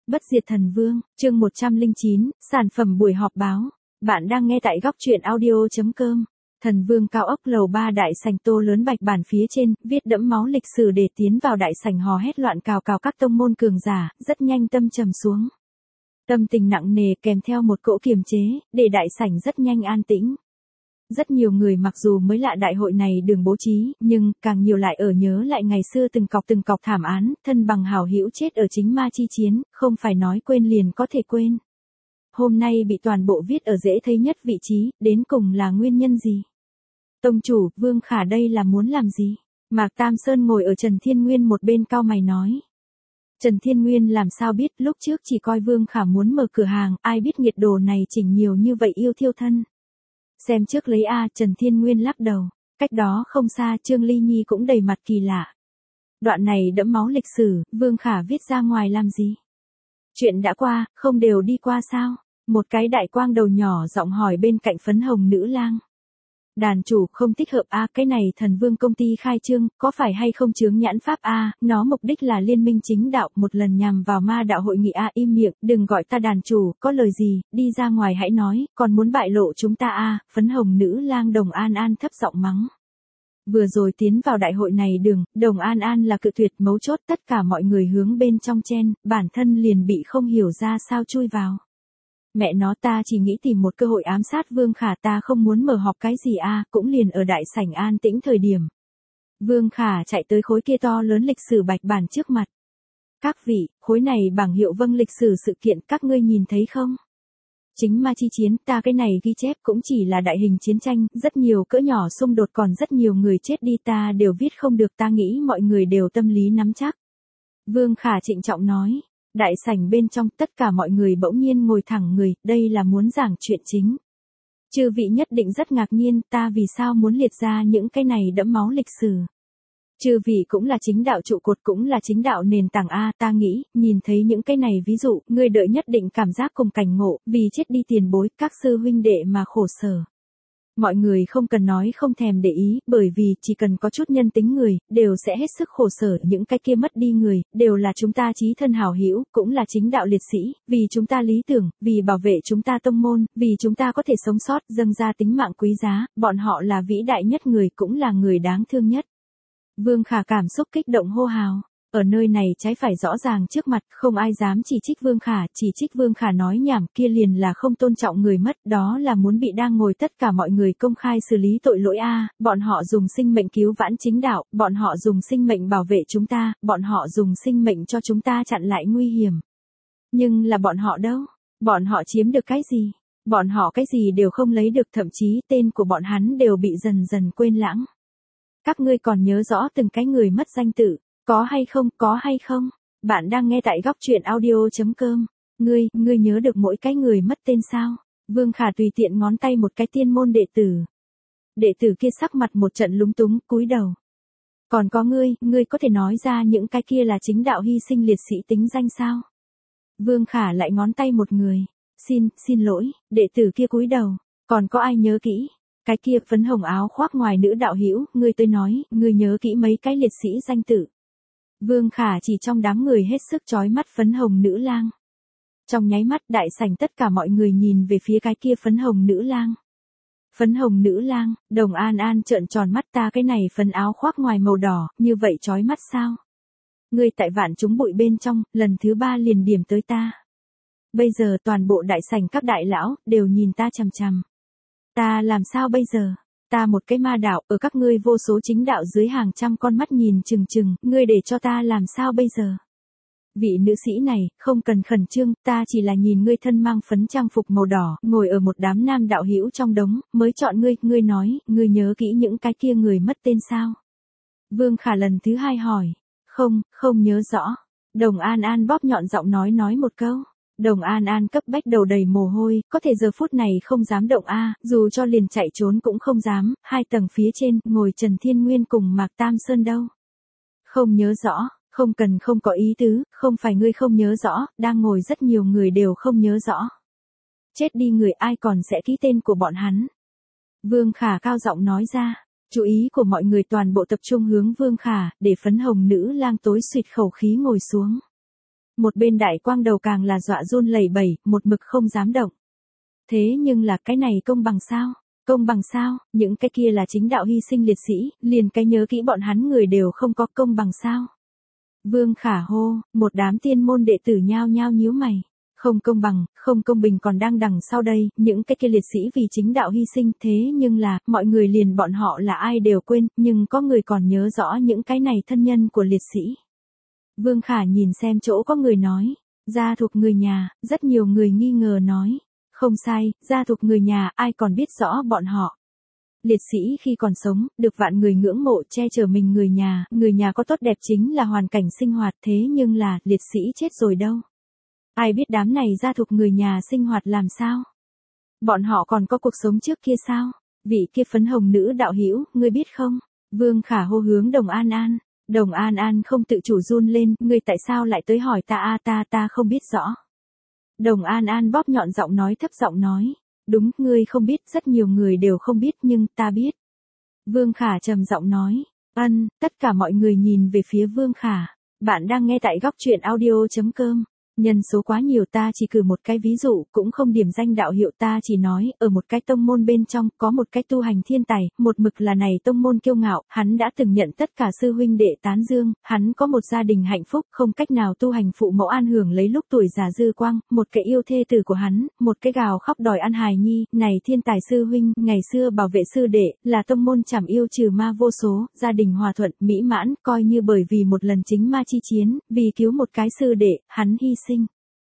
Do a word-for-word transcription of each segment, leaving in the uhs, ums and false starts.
Bất diệt thần vương, chương một trăm lẻ chín, sản phẩm buổi họp báo. Bạn đang nghe tại góc truyện audio chấm com. Thần vương cao ốc lầu ba đại sảnh tô lớn bạch bản phía trên, viết đẫm máu lịch sử để tiến vào đại sảnh hò hét loạn cào cào các tông môn cường giả, rất nhanh tâm trầm xuống. Tâm tình nặng nề kèm theo một cỗ kiềm chế, để đại sảnh rất nhanh an tĩnh. Rất nhiều người mặc dù mới lạ đại hội này đường bố trí, nhưng càng nhiều lại ở nhớ lại ngày xưa từng cọc từng cọc thảm án, thân bằng hảo hữu chết ở chính ma chi chiến, không phải nói quên liền có thể quên. Hôm nay bị toàn bộ viết ở dễ thấy nhất vị trí, đến cùng là nguyên nhân gì? Tông chủ, Vương Khả đây là muốn làm gì? Mạc Tam Sơn ngồi ở Trần Thiên Nguyên một bên cau mày nói. Trần Thiên Nguyên làm sao biết, lúc trước chỉ coi Vương Khả muốn mở cửa hàng, ai biết nhiệt đồ này chỉnh nhiều như vậy yêu thiêu thân. Xem trước lấy A, Trần Thiên Nguyên lắc đầu, cách đó không xa Trương Ly Nhi cũng đầy mặt kỳ lạ. Đoạn này đẫm máu lịch sử, Vương Khả viết ra ngoài làm gì? Chuyện đã qua, không đều đi qua sao? Một cái đại quang đầu nhỏ giọng hỏi bên cạnh phấn hồng nữ lang. Đàn chủ không thích hợp A, cái này thần vương công ty khai trương, có phải hay không chướng nhãn pháp A, nó mục đích là liên minh chính đạo, một lần nhằm vào ma đạo hội nghị A, im miệng, đừng gọi ta đàn chủ, có lời gì, đi ra ngoài hãy nói, còn muốn bại lộ chúng ta A, phấn hồng nữ lang Đồng An An thấp giọng mắng. Vừa rồi tiến vào đại hội này đường, Đồng An An là cự tuyệt mấu chốt, tất cả mọi người hướng bên trong chen, bản thân liền bị không hiểu ra sao chui vào. Mẹ nó, ta chỉ nghĩ tìm một cơ hội ám sát Vương Khả, ta không muốn mở họp cái gì a, cũng liền ở đại sảnh an tĩnh thời điểm. Vương Khả chạy tới khối kia to lớn lịch sử bạch bản trước mặt. Các vị, khối này bảng hiệu vâng lịch sử sự kiện các ngươi nhìn thấy không? Chính ma chi chiến, ta cái này ghi chép cũng chỉ là đại hình chiến tranh, rất nhiều cỡ nhỏ xung đột còn rất nhiều người chết đi ta đều viết không được, ta nghĩ mọi người đều tâm lý nắm chắc. Vương Khả trịnh trọng nói. Đại sảnh bên trong tất cả mọi người bỗng nhiên ngồi thẳng người, đây là muốn giảng chuyện chính. Chư vị nhất định rất ngạc nhiên, ta vì sao muốn liệt ra những cái này đẫm máu lịch sử. Chư vị cũng là chính đạo trụ cột, cũng là chính đạo nền tảng A, ta nghĩ, nhìn thấy những cái này ví dụ, ngươi đợi nhất định cảm giác cùng cảnh ngộ, vì chết đi tiền bối, các sư huynh đệ mà khổ sở. Mọi người không cần nói không thèm để ý, bởi vì chỉ cần có chút nhân tính người, đều sẽ hết sức khổ sở, những cái kia mất đi người, đều là chúng ta chí thân hảo hữu, cũng là chính đạo liệt sĩ, vì chúng ta lý tưởng, vì bảo vệ chúng ta tông môn, vì chúng ta có thể sống sót, dâng ra tính mạng quý giá, bọn họ là vĩ đại nhất người, cũng là người đáng thương nhất. Vương Khả cảm xúc kích động hô hào. Ở nơi này trái phải rõ ràng trước mặt, không ai dám chỉ trích Vương Khả, chỉ trích Vương Khả nói nhảm kia liền là không tôn trọng người mất, đó là muốn bị đang ngồi tất cả mọi người công khai xử lý tội lỗi a, bọn họ dùng sinh mệnh cứu vãn chính đạo, bọn họ dùng sinh mệnh bảo vệ chúng ta, bọn họ dùng sinh mệnh cho chúng ta chặn lại nguy hiểm. Nhưng là bọn họ đâu? Bọn họ chiếm được cái gì? Bọn họ cái gì đều không lấy được, thậm chí tên của bọn hắn đều bị dần dần quên lãng. Các ngươi còn nhớ rõ từng cái người mất danh tự? Có hay không, có hay không? Bạn đang nghe tại góc truyện audio chấm com. Ngươi, ngươi nhớ được mỗi cái người mất tên sao? Vương Khả tùy tiện ngón tay một cái tiên môn đệ tử. Đệ tử kia sắc mặt một trận lúng túng, cúi đầu. Còn có ngươi, ngươi có thể nói ra những cái kia là chính đạo hy sinh liệt sĩ tính danh sao? Vương Khả lại ngón tay một người. Xin, xin lỗi, đệ tử kia cúi đầu. Còn có ai nhớ kỹ? Cái kia phấn hồng áo khoác ngoài nữ đạo hữu, ngươi tới nói, ngươi nhớ kỹ mấy cái liệt sĩ danh tự. Vương Khả chỉ trong đám người hết sức chói mắt phấn hồng nữ lang. Trong nháy mắt đại sảnh tất cả mọi người nhìn về phía cái kia phấn hồng nữ lang. Phấn hồng nữ lang, Đồng An An trợn tròn mắt, ta cái này phấn áo khoác ngoài màu đỏ, như vậy chói mắt sao? Ngươi tại vạn chúng bụi bên trong, lần thứ ba liền điểm tới ta. Bây giờ toàn bộ đại sảnh các đại lão, đều nhìn ta chằm chằm. Ta làm sao bây giờ? Ta một cái ma đạo, ở các ngươi vô số chính đạo dưới hàng trăm con mắt nhìn chừng chừng, ngươi để cho ta làm sao bây giờ? Vị nữ sĩ này, không cần khẩn trương, ta chỉ là nhìn ngươi thân mang phấn trang phục màu đỏ, ngồi ở một đám nam đạo hữu trong đống, mới chọn ngươi, ngươi nói, ngươi nhớ kỹ những cái kia người mất tên sao? Vương Khả lần thứ hai hỏi, không, không nhớ rõ. Đồng An An bóp nhọn giọng nói nói một câu. Đồng An An cấp bách đầu đầy mồ hôi, có thể giờ phút này không dám động a, dù cho liền chạy trốn cũng không dám, hai tầng phía trên, ngồi Trần Thiên Nguyên cùng Mạc Tam Sơn đâu. Không nhớ rõ, không cần không có ý tứ, không phải ngươi không nhớ rõ, đang ngồi rất nhiều người đều không nhớ rõ. Chết đi người ai còn sẽ ký tên của bọn hắn. Vương Khả cao giọng nói ra, chú ý của mọi người toàn bộ tập trung hướng Vương Khả, để phấn hồng nữ lang tối xuyệt khẩu khí ngồi xuống. một bên đại quang đầu càng là dọa run lẩy bẩy, một mực không dám động. Thế nhưng là cái này công bằng sao? Công bằng sao? Những cái kia là chính đạo hy sinh liệt sĩ, liền cái nhớ kỹ bọn hắn người đều không có, công bằng sao? Vương Khả hô, một đám tiên môn đệ tử nhao nhao nhíu mày. Không công bằng, không công bình còn đang đằng sau đây, những cái kia liệt sĩ vì chính đạo hy sinh, thế nhưng là, mọi người liền bọn họ là ai đều quên, nhưng có người còn nhớ rõ những cái này thân nhân của liệt sĩ. Vương Khả nhìn xem chỗ có người nói, gia thuộc người nhà, rất nhiều người nghi ngờ nói. Không sai, gia thuộc người nhà, ai còn biết rõ bọn họ. Liệt sĩ khi còn sống, được vạn người ngưỡng mộ che chở mình người nhà, người nhà có tốt đẹp chính là hoàn cảnh sinh hoạt, thế nhưng là, liệt sĩ chết rồi đâu. Ai biết đám này gia thuộc người nhà sinh hoạt làm sao? Bọn họ còn có cuộc sống trước kia sao? Vị kia phấn hồng nữ đạo hữu, ngươi biết không? Vương Khả hô hướng Đồng An An. Đồng An An không tự chủ run lên, ngươi tại sao lại tới hỏi ta a ta ta không biết rõ. Đồng An An bóp nhọn giọng nói thấp giọng nói. Đúng, ngươi không biết, rất nhiều người đều không biết nhưng ta biết. Vương Khả trầm giọng nói. Ân, tất cả mọi người nhìn về phía Vương Khả. Bạn đang nghe tại góc truyện audio chấm com. Nhân số quá nhiều ta chỉ cử một cái ví dụ, cũng không điểm danh đạo hiệu ta chỉ nói, ở một cái tông môn bên trong, có một cái tu hành thiên tài, một mực là này tông môn kiêu ngạo, hắn đã từng nhận tất cả sư huynh đệ tán dương, hắn có một gia đình hạnh phúc, không cách nào tu hành phụ mẫu an hưởng lấy lúc tuổi già dư quang, một cái yêu thê tử của hắn, một cái gào khóc đòi ăn hài nhi, này thiên tài sư huynh, ngày xưa bảo vệ sư đệ, là tông môn chảm yêu trừ ma vô số, gia đình hòa thuận, mỹ mãn, coi như bởi vì một lần chính ma chi chiến, vì cứu một cái sư đệ, hắn hy sinh.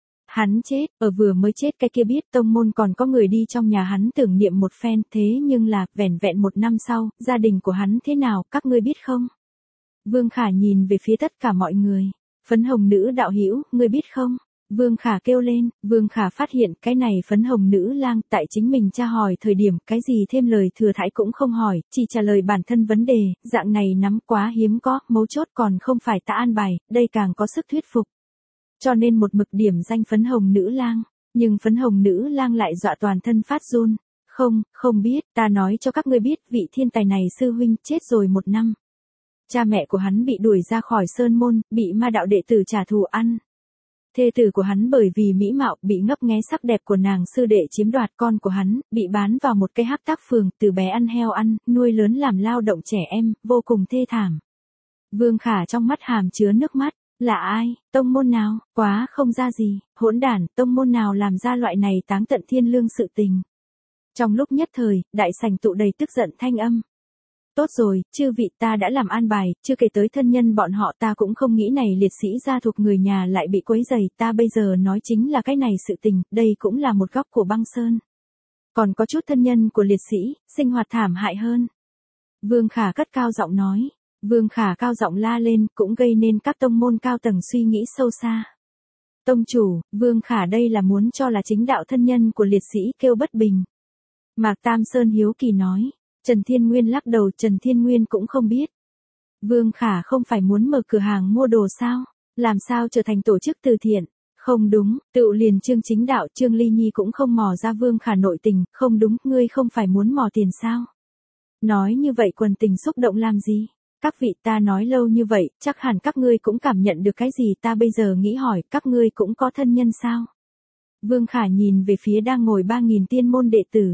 Hắn chết, ở vừa mới chết cái kia biết tông môn còn có người đi trong nhà hắn tưởng niệm một phen, thế nhưng là, vẻn vẹn một năm sau, gia đình của hắn thế nào, các ngươi biết không? Vương Khả nhìn về phía tất cả mọi người. Phấn hồng nữ đạo hữu, ngươi biết không? Vương Khả kêu lên, Vương Khả phát hiện cái này phấn hồng nữ lang tại chính mình tra hỏi thời điểm cái gì thêm lời thừa thãi cũng không hỏi, chỉ trả lời bản thân vấn đề, dạng này nắm quá hiếm có, mấu chốt còn không phải ta an bài, đây càng có sức thuyết phục. Cho nên một mực điểm danh phấn hồng nữ lang, nhưng phấn hồng nữ lang lại dọa toàn thân phát run. Không, không biết, ta nói cho các ngươi biết vị thiên tài này sư huynh chết rồi một năm. Cha mẹ của hắn bị đuổi ra khỏi sơn môn, bị ma đạo đệ tử trả thù ăn. Thê tử của hắn bởi vì mỹ mạo bị ngấp nghé sắc đẹp của nàng sư đệ chiếm đoạt, con của hắn, bị bán vào một cái hắc tác phường, từ bé ăn heo ăn, nuôi lớn làm lao động trẻ em, vô cùng thê thảm. Vương Khả trong mắt hàm chứa nước mắt. Là ai? Tông môn nào? Quá không ra gì, hỗn đản, tông môn nào làm ra loại này táng tận thiên lương sự tình. Trong lúc nhất thời, đại sảnh tụ đầy tức giận thanh âm. Tốt rồi, chư vị ta đã làm an bài, chưa kể tới thân nhân bọn họ ta cũng không nghĩ này liệt sĩ gia thuộc người nhà lại bị quấy rầy, ta bây giờ nói chính là cái này sự tình, đây cũng là một góc của băng sơn. Còn có chút thân nhân của liệt sĩ, sinh hoạt thảm hại hơn. Vương Khả cất cao giọng nói. Vương Khả cao giọng la lên cũng gây nên các tông môn cao tầng suy nghĩ sâu xa. Tông chủ, Vương Khả đây là muốn cho là chính đạo thân nhân của liệt sĩ kêu bất bình. Mạc Tam Sơn hiếu kỳ nói, Trần Thiên Nguyên lắc đầu, Trần Thiên Nguyên cũng không biết. Vương Khả không phải muốn mở cửa hàng mua đồ sao, làm sao trở thành tổ chức từ thiện. Không đúng, tự liền Trương Chính Đạo Trương Ly Nhi cũng không mò ra Vương Khả nội tình, không đúng, ngươi không phải muốn mò tiền sao. Nói như vậy quần tình xúc động làm gì? Các vị ta nói lâu như vậy, chắc hẳn các ngươi cũng cảm nhận được cái gì ta bây giờ nghĩ hỏi, các ngươi cũng có thân nhân sao? Vương Khả nhìn về phía đang ngồi ba nghìn tiên môn đệ tử.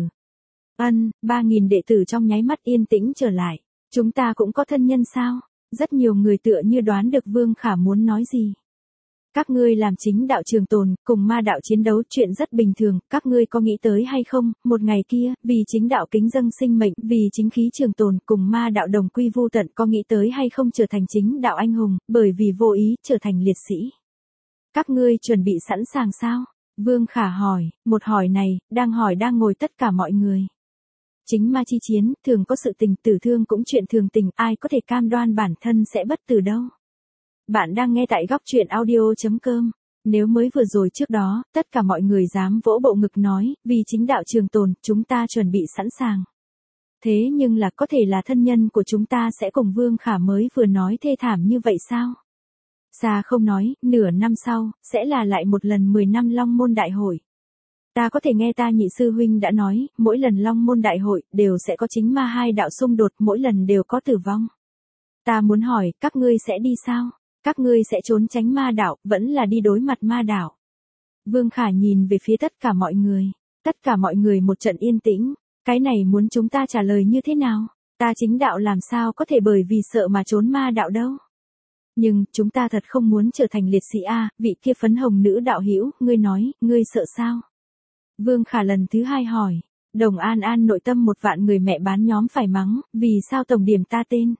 Ân, ba nghìn đệ tử trong nháy mắt yên tĩnh trở lại. Chúng ta cũng có thân nhân sao? Rất nhiều người tựa như đoán được Vương Khả muốn nói gì. Các ngươi làm chính đạo trường tồn, cùng ma đạo chiến đấu chuyện rất bình thường, các ngươi có nghĩ tới hay không, một ngày kia, vì chính đạo kính dâng sinh mệnh, vì chính khí trường tồn, cùng ma đạo đồng quy vu tận, có nghĩ tới hay không trở thành chính đạo anh hùng, bởi vì vô ý, trở thành liệt sĩ. Các ngươi chuẩn bị sẵn sàng sao? Vương Khả hỏi, một hỏi này, đang hỏi đang ngồi tất cả mọi người. Chính ma chi chiến, thường có sự tình tử thương cũng chuyện thường tình, ai có thể cam đoan bản thân sẽ bất tử đâu. Bạn đang nghe tại góc truyện audio chấm com. Nếu mới vừa rồi trước đó, tất cả mọi người dám vỗ bộ ngực nói, vì chính đạo trường tồn, chúng ta chuẩn bị sẵn sàng. Thế nhưng là có thể là thân nhân của chúng ta sẽ cùng Vương Khả mới vừa nói thê thảm như vậy sao? Xa không nói, nửa năm sau, sẽ là lại một lần mười năm Long Môn Đại Hội. Ta có thể nghe ta nhị sư huynh đã nói, mỗi lần Long Môn Đại Hội, đều sẽ có chính ma hai đạo xung đột, mỗi lần đều có tử vong. Ta muốn hỏi, các ngươi sẽ đi sao? Các ngươi sẽ trốn tránh ma đạo, vẫn là đi đối mặt ma đạo? Vương Khả nhìn về phía tất cả mọi người. Tất cả mọi người một trận yên tĩnh. Cái này muốn chúng ta trả lời như thế nào? Ta chính đạo làm sao có thể bởi vì sợ mà trốn ma đạo đâu? Nhưng, chúng ta thật không muốn trở thành liệt sĩ a, vị kia phấn hồng nữ đạo hữu, ngươi nói, ngươi sợ sao? Vương Khả lần thứ hai hỏi. Đồng An An nội tâm một vạn người mẹ bán nhóm phải mắng, vì sao tổng điểm ta tên?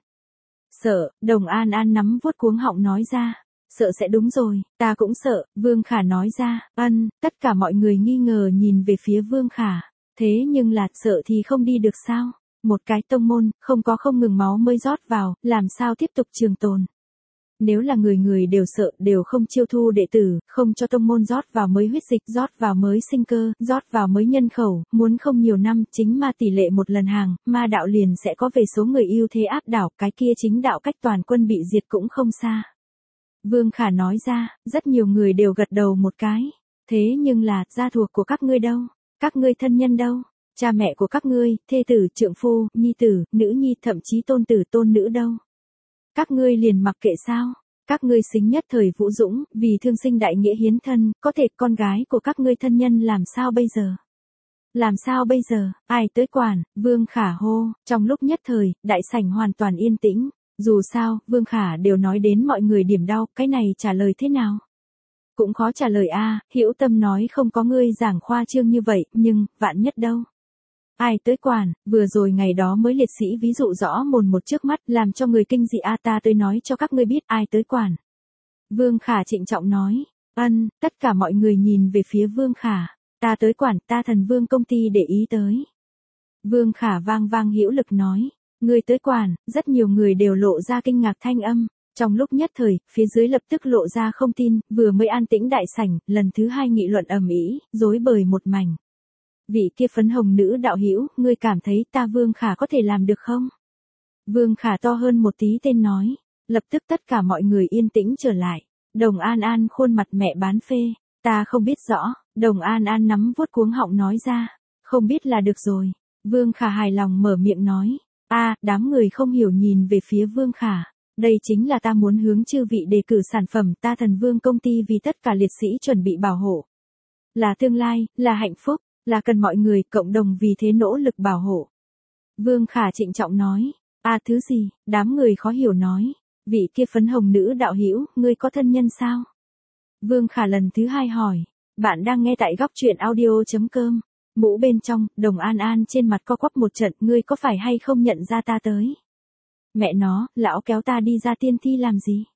Sợ, Đồng An An nắm vuốt cuống họng nói ra. Sợ sẽ đúng rồi, ta cũng sợ, Vương Khả nói ra, ân, tất cả mọi người nghi ngờ nhìn về phía Vương Khả. Thế nhưng là, sợ thì không đi được sao? Một cái tông môn, không có không ngừng máu mới rót vào, làm sao tiếp tục trường tồn? Nếu là người người đều sợ, đều không chiêu thu đệ tử, không cho tông môn rót vào mới huyết dịch, rót vào mới sinh cơ, rót vào mới nhân khẩu, muốn không nhiều năm, chính ma tỷ lệ một lần hàng, ma đạo liền sẽ có về số người ưu thế áp đảo, cái kia chính đạo cách toàn quân bị diệt cũng không xa. Vương Khả nói ra, rất nhiều người đều gật đầu một cái. Thế nhưng là, gia thuộc của các ngươi đâu? Các ngươi thân nhân đâu? Cha mẹ của các ngươi, thê tử, trượng phu, nhi tử, nữ nhi, thậm chí tôn tử, tôn nữ đâu? Các ngươi liền mặc kệ sao? Các ngươi xính nhất thời vũ dũng, vì thương sinh đại nghĩa hiến thân, có thể con gái của các ngươi thân nhân làm sao bây giờ? Làm sao bây giờ? Ai tới quản? Vương Khả hô, trong lúc nhất thời, đại sảnh hoàn toàn yên tĩnh. Dù sao, Vương Khả đều nói đến mọi người điểm đau, cái này trả lời thế nào? Cũng khó trả lời a, Hữu Tâm nói không có ngươi giảng khoa trương như vậy, nhưng, vạn nhất đâu? Ai tới quản, vừa rồi ngày đó mới liệt sĩ ví dụ rõ mồn một trước mắt, làm cho người kinh dị a, ta tới nói cho các ngươi biết ai tới quản. Vương Khả trịnh trọng nói, ân, tất cả mọi người nhìn về phía Vương Khả, ta tới quản, ta Thần Vương công ty để ý tới. Vương Khả vang vang hữu lực nói, ngươi tới quản, rất nhiều người đều lộ ra kinh ngạc thanh âm. Trong lúc nhất thời, phía dưới lập tức lộ ra không tin, vừa mới an tĩnh đại sảnh, lần thứ hai nghị luận ầm ĩ, rối bời một mảnh. Vị kia phấn hồng nữ đạo hữu, ngươi cảm thấy ta Vương Khả có thể làm được không? Vương Khả to hơn một tí tên nói, lập tức tất cả mọi người yên tĩnh trở lại. Đồng An An khuôn mặt mẹ bán phê, ta không biết rõ, Đồng An An nắm vuốt cuống họng nói ra, không biết là được rồi. Vương Khả hài lòng mở miệng nói, a, đám người không hiểu nhìn về phía Vương Khả. Đây chính là ta muốn hướng chư vị đề cử sản phẩm ta Thần Vương công ty vì tất cả liệt sĩ chuẩn bị bảo hộ. Là tương lai, là hạnh phúc, là cần mọi người cộng đồng vì thế nỗ lực bảo hộ. Vương Khả trịnh trọng nói, a thứ gì, đám người khó hiểu nói, vị kia phấn hồng nữ đạo hữu, ngươi có thân nhân sao? Vương Khả lần thứ hai hỏi, bạn đang nghe tại góc truyện audio.com, mũ bên trong, Đồng An An trên mặt co quắp một trận, ngươi có phải hay không nhận ra ta tới? Mẹ nó, lão kéo ta đi ra tiên thi làm gì?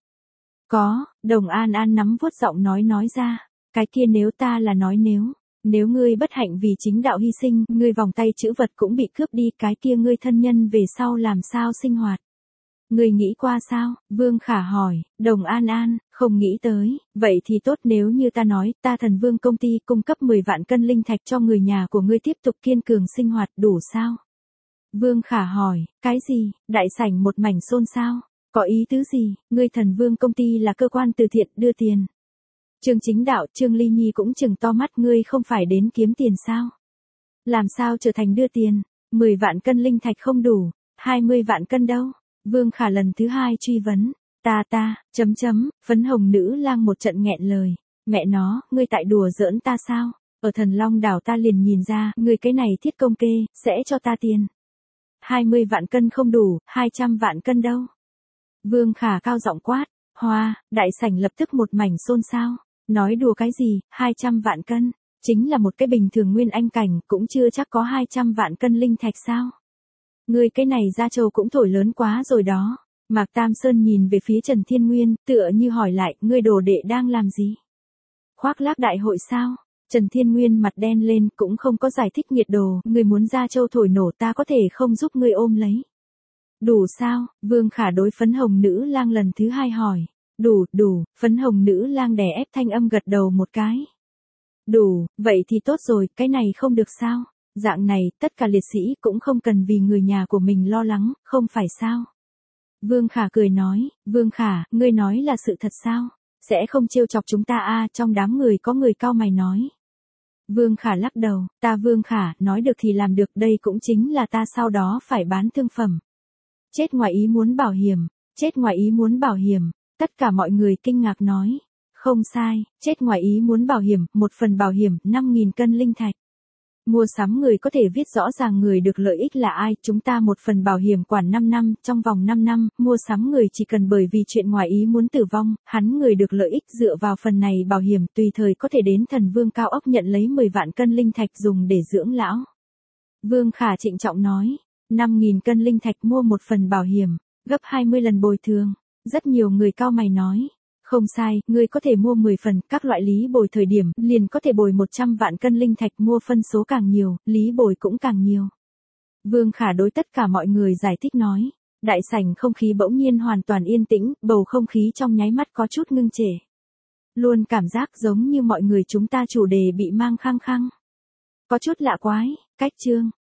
Có, Đồng An An nắm vuốt giọng nói nói ra, cái kia nếu ta là nói nếu, nếu ngươi bất hạnh vì chính đạo hy sinh, ngươi vòng tay chữ vật cũng bị cướp đi, cái kia ngươi thân nhân về sau làm sao sinh hoạt? Ngươi nghĩ qua sao? Vương Khả hỏi, Đồng An An, không nghĩ tới, vậy thì tốt nếu như ta nói, ta Thần Vương công ty cung cấp mười vạn cân linh thạch cho người nhà của ngươi tiếp tục kiên cường sinh hoạt đủ sao? Vương Khả hỏi, cái gì? Đại sảnh một mảnh xôn xao. Có ý tứ gì? Ngươi Thần Vương công ty là cơ quan từ thiện đưa tiền. Trương Chính Đạo, Trương Ly Nhi cũng chừng to mắt, ngươi không phải đến kiếm tiền sao? Làm sao trở thành đưa tiền? mười vạn cân linh thạch không đủ, hai mươi vạn cân đâu? Vương Khả lần thứ hai truy vấn. Ta ta, chấm chấm, phấn hồng nữ lang một trận nghẹn lời. Mẹ nó, ngươi tại đùa giỡn ta sao? Ở Thần Long đảo ta liền nhìn ra, ngươi cái này thiết công kê, sẽ cho ta tiền. hai mươi vạn cân không đủ, hai trăm vạn cân đâu? Vương Khả cao giọng quát, hoa, đại sảnh lập tức một mảnh xôn xao. Nói đùa cái gì, hai trăm vạn cân, chính là một cái bình thường nguyên anh cảnh, cũng chưa chắc có hai trăm vạn cân linh thạch sao? Ngươi cái này ra châu cũng thổi lớn quá rồi đó. Mạc Tam Sơn nhìn về phía Trần Thiên Nguyên, tựa như hỏi lại, ngươi đồ đệ đang làm gì? Khoác lác đại hội sao? Trần Thiên Nguyên mặt đen lên, cũng không có giải thích nhiệt đồ, ngươi muốn ra châu thổi nổ ta có thể không giúp ngươi ôm lấy. Đủ sao? Vương Khả đối phấn hồng nữ lang lần thứ hai hỏi. Đủ, đủ, phấn hồng nữ lang đè ép thanh âm gật đầu một cái. Đủ, vậy thì tốt rồi, cái này không được sao? Dạng này, tất cả liệt sĩ cũng không cần vì người nhà của mình lo lắng, không phải sao? Vương Khả cười nói, Vương Khả, ngươi nói là sự thật sao? Sẽ không trêu chọc chúng ta a? Trong đám người có người cau mày nói. Vương Khả lắc đầu, ta Vương Khả, nói được thì làm được, đây cũng chính là ta sau đó phải bán thương phẩm. Chết ngoài ý muốn bảo hiểm, chết ngoài ý muốn bảo hiểm. Tất cả mọi người kinh ngạc nói. Không sai, chết ngoài ý muốn bảo hiểm, một phần bảo hiểm, năm nghìn cân linh thạch. Mua sắm người có thể viết rõ ràng người được lợi ích là ai, chúng ta một phần bảo hiểm quản năm năm, trong vòng năm năm, mua sắm người chỉ cần bởi vì chuyện ngoài ý muốn tử vong, hắn người được lợi ích dựa vào phần này bảo hiểm tùy thời có thể đến thần vương cao ốc nhận lấy mười vạn cân linh thạch dùng để dưỡng lão. Vương Khả trịnh trọng nói, năm nghìn cân linh thạch mua một phần bảo hiểm, gấp hai mươi lần bồi thường. Rất nhiều người cao mày nói. Không sai, ngươi có thể mua mười phần, các loại lý bồi thời điểm, liền có thể bồi một trăm vạn cân linh thạch mua phân số càng nhiều, lý bồi cũng càng nhiều. Vương Khả đối tất cả mọi người giải thích nói. Đại sảnh không khí bỗng nhiên hoàn toàn yên tĩnh, bầu không khí trong nháy mắt có chút ngưng trệ. Luôn cảm giác giống như mọi người chúng ta chủ đề bị mang khăng khăng. Có chút lạ quái, cách chương.